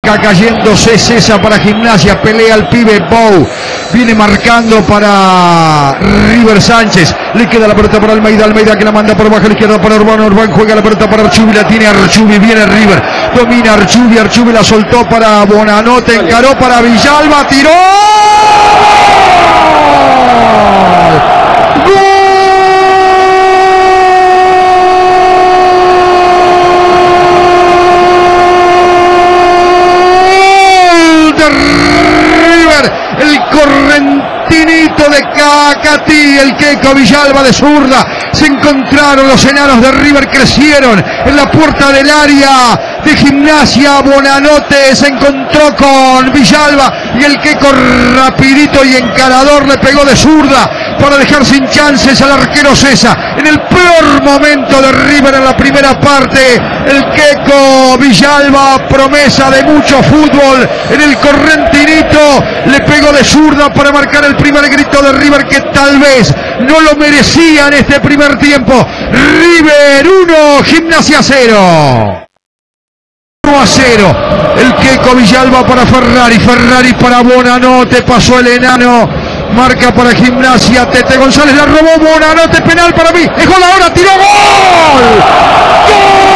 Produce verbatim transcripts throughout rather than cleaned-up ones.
Arranca cayéndose César para Gimnasia, pelea el pibe Bou, viene marcando para River Sánchez, le queda la pelota para Almeida, Almeida que la manda por bajo a la izquierda para Urbano, Urbano juega la pelota para Archubi, la tiene Archubi, viene River, domina Archubi, Archubi la soltó para Bonanote, encaró para Villalba, tiró. El correntinito de Cacatí, el Queco Villalba de zurda, se encontraron los enanos de River, crecieron en la puerta del área de Gimnasia. Bonanote se encontró con Villalba y el Queco rapidito y encarador le pegó de zurda para dejar sin chances al arquero César. En el peor momento de River en la primera parte, el Queco Villalba, promesa de mucho fútbol, en el correntinito le pegó de zurda para marcar el primer grito de River, que tal vez no lo merecía en este primer tiempo. River uno, Gimnasia cero. uno a cero. El Queco Villalba para Ferrari, Ferrari para Bonanote, pasó el enano, marca para Gimnasia, Tete González la robó, Bonanote, penal para mí, es gol ahora, tiró, gol, gol.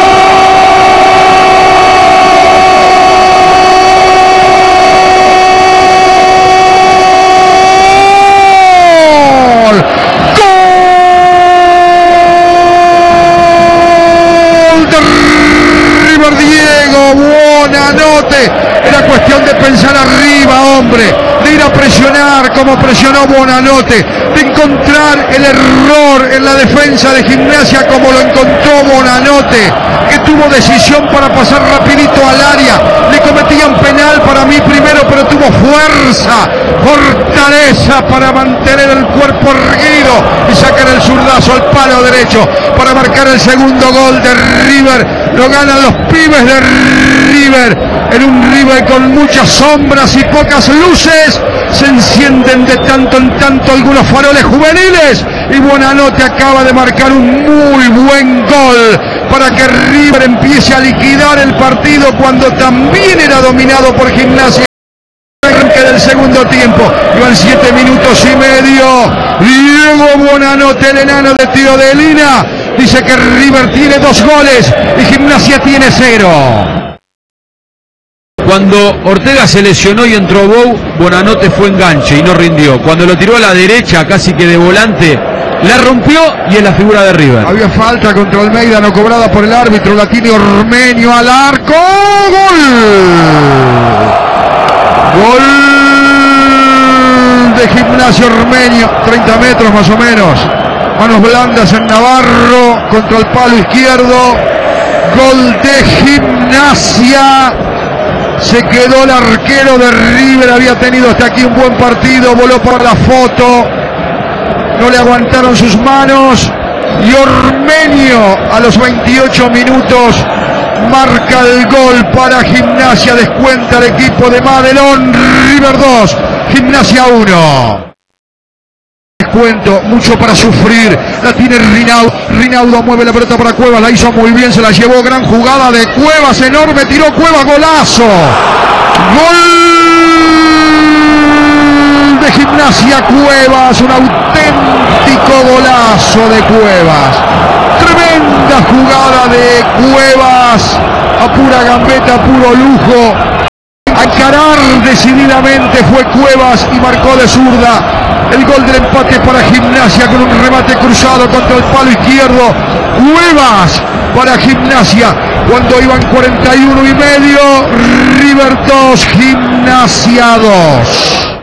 Diego Bonanote, era cuestión de pensar arriba, hombre, de ir a presionar como presionó Bonanote, de encontrar el error en la defensa de Gimnasia como lo encontró Bonanote, que tuvo decisión para pasar rapidito al área, le cometían penal para mí primero, pero tuvo fuerza, fortaleza para mantener el cuerpo erguido y sacar el zurdazo al palo derecho para marcar el segundo gol de River. Lo ganan los pibes de River, en un River con muchas sombras y pocas luces. Se encienden de tanto en tanto algunos faroles juveniles y Bonanote acaba de marcar un muy buen gol para que River empiece a liquidar el partido cuando también era dominado por Gimnasia. Arranque del segundo tiempo, iban siete minutos y medio. Diego Bonanote, el enano de tiro de línea, dice que River tiene dos goles y Gimnasia tiene cero. Cuando Ortega se lesionó y entró Bou, Bonanote fue enganche y no rindió. Cuando lo tiró a la derecha, casi que de volante, la rompió y es la figura de River. Había falta contra Almeida, no cobrada por el árbitro, la tiene Ormeño al arco. ¡Gol! Gol de Gimnasia Ormeño, treinta metros más o menos. Manos blandas en Navarro, contra el palo izquierdo. Gol de Gimnasia. Se quedó el arquero de River, había tenido hasta aquí un buen partido, voló por la foto, no le aguantaron sus manos y Ormeño a los veintiocho minutos marca el gol para Gimnasia, descuenta el equipo de Madelón. River dos, Gimnasia uno. Cuento, mucho para sufrir, la tiene Rinaudo, Rinaudo mueve la pelota para Cuevas, la hizo muy bien, se la llevó, gran jugada de Cuevas, enorme, tiró Cuevas, golazo, gol de Gimnasia Cuevas, un auténtico golazo de Cuevas, tremenda jugada de Cuevas, a pura gambeta, a puro lujo, a encarar decididamente fue Cuevas y marcó de zurda. El gol del empate para Gimnasia con un remate cruzado contra el palo izquierdo. Cuevas para Gimnasia cuando iban cuarenta y uno y medio. River dos, Gimnasia dos.